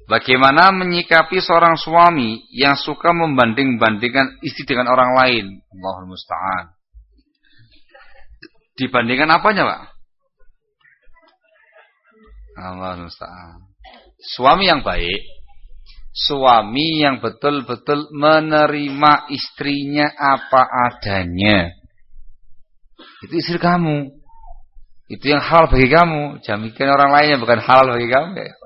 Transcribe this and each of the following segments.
Bagaimana menyikapi seorang suami yang suka membanding-bandingkan istri dengan orang lain? Allahul musta'an. Dibandingkan apanya, Pak? Allahul musta'an. Suami yang baik, suami yang betul-betul menerima istrinya apa adanya. Itu istri kamu. Itu yang halal bagi kamu. Jangan mikir orang lainnya bukan halal bagi kamu ya.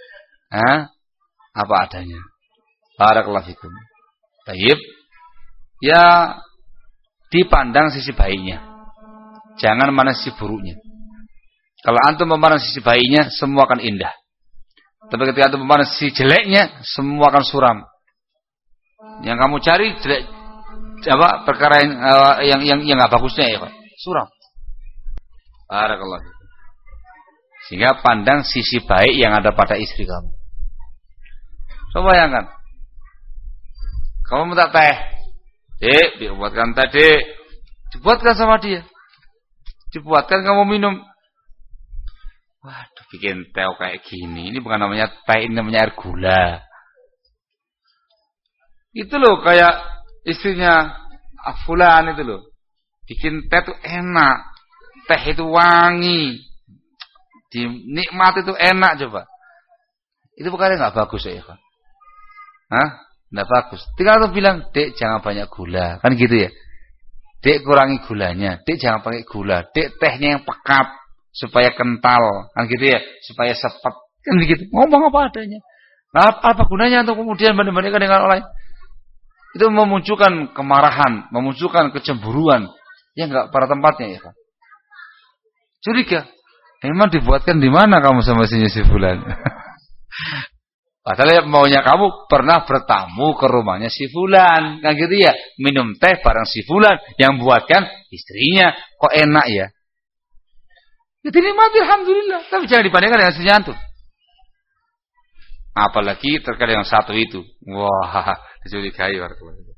Apa adanya. Barakallahu fikum. Baik. Ya dipandang sisi baiknya. Jangan mana sisi buruknya. Kalau antum memandang sisi baiknya, semua akan indah. Tapi ketika antum memandang sisi jeleknya, semua akan suram. Yang kamu cari jelek apa perkara yang enggak bagusnya ya, Pak. Suram. Barakallahu fikum. Sehingga pandang sisi baik yang ada pada istri kamu. Coba bayangkan. Kamu minta teh. Dek, dibuatkan teh, Dek. Dibuatkan sama dia. Dibuatkan kamu minum. Waduh, bikin teh kayak gini. Ini bukan namanya teh, ini namanya air gula. Itu loh kayak istrinya Fulan itu loh. Bikin teh itu enak. Teh itu wangi. Dinikmati itu enak coba. Itu bukannya enggak bagus ya, Pak? Enggak bagus. Tinggal tuh bilang, "Dek, jangan banyak gula." Kan gitu ya. "Dek, kurangi gulanya. Dek, jangan pakai gula. Dek, tehnya yang pekat supaya kental." Kan gitu ya, supaya sepet. Kan begitu. Ngomong apa adanya. Nah, apa gunanya untuk kemudian banding-bandingkan dengan orang lain? Itu memunculkan kemarahan, memunculkan kecemburuan yang enggak pada tempatnya ya, Pak. Curiga. Emang dibuatkan di mana kamu sama si Fulan? Padahal maunya kamu pernah bertamu ke rumahnya si Fulan, kan gitu ya, minum teh bareng si Fulan yang buatkan istrinya, kok enak ya? Ya dinikmati alhamdulillah, tapi jangan dibandingkan dengan istrinya antum. Apalagi terkait yang satu itu, wah, dicurigai warga.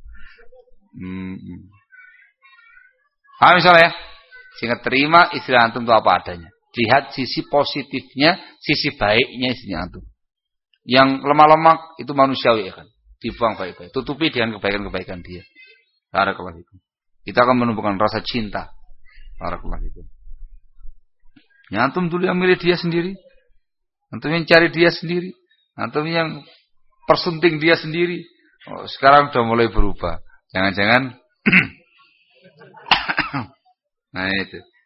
Misalnya ya, sehingga terima istri antum itu apa adanya. Lihat sisi positifnya, sisi baiknya istrinya antum. Yang lemah-lemah itu manusiawi ya kan. Dibuang baik-baik. Tutupi dengan kebaikan-kebaikan dia. Barakallahu fikum. Kita akan menumbuhkan rasa cinta. Barakallahu fikum. Ya, antum dulu yang milih dia sendiri. Antum yang cari dia sendiri. Antum yang persunting dia sendiri. Oh, sekarang sudah mulai berubah. Jangan-jangan nah itu.